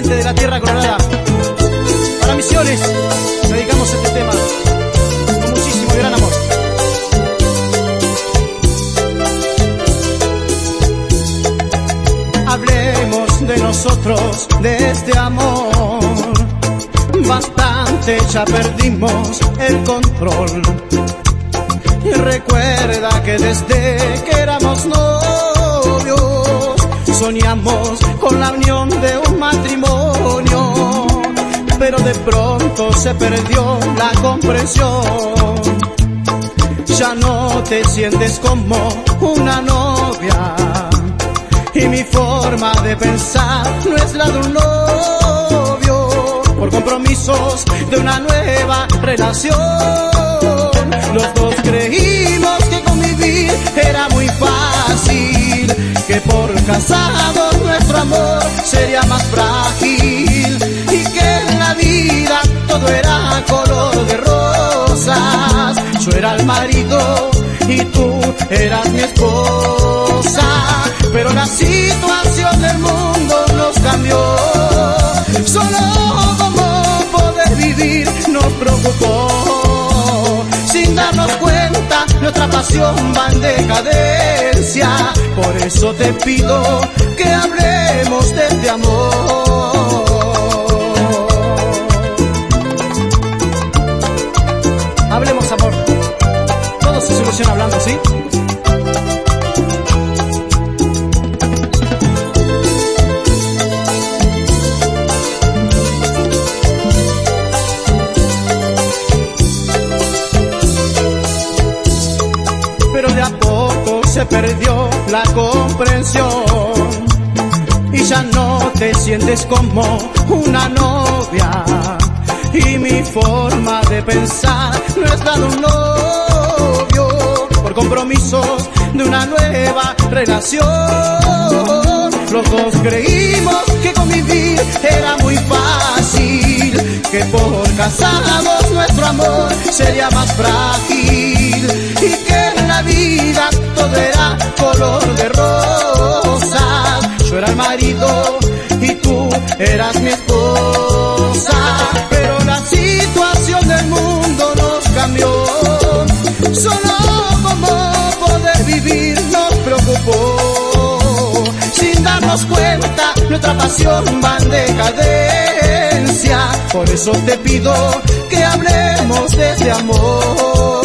gente de la Tierra Colorada. Para Misiones dedicamos este tema con muchísimo y gran amor. Hablemos de nosotros, de este amor. Bastante ya perdimos el control. Y recuerda que desde que éramos novios soñamos con la unión de un matrimonio, pero de pronto se perdió la comprensión. Ya no te sientes como una novia y mi forma de pensar no es la de un novio. Por compromisos de una nueva relación, los dos creímos que convivir era muy fácil, que por casados nuestro amor sería más frágil y que en la vida todo era color de rosas. Yo era el marido y tú eras mi esposa, pero la situación del mundo nos cambió. Solo cómo poder vivir nos preocupó. Sin darnos cuenta, nuestra pasión va en decadencia. Por eso te pido que hablemos de este amor. Hablemos, amor. Todo se soluciona hablando, ¿sí? Pero de a poco se perdió la comprensión y ya no te sientes como una novia y mi forma de pensar no es la de un novio. Por compromisos de una nueva relación, los dos creímos que convivir era muy fácil, que por casados nuestro amor sería más frágil y que en la vida todo era color de rosas. Yo era el marido y tú eras mi esposa, pero la situación del mundo nos cambió. Solo cómo poder vivir nos preocupó. Sin darnos cuenta, nuestra pasión va en decadencia. Por eso te pido que hablemos de este amor.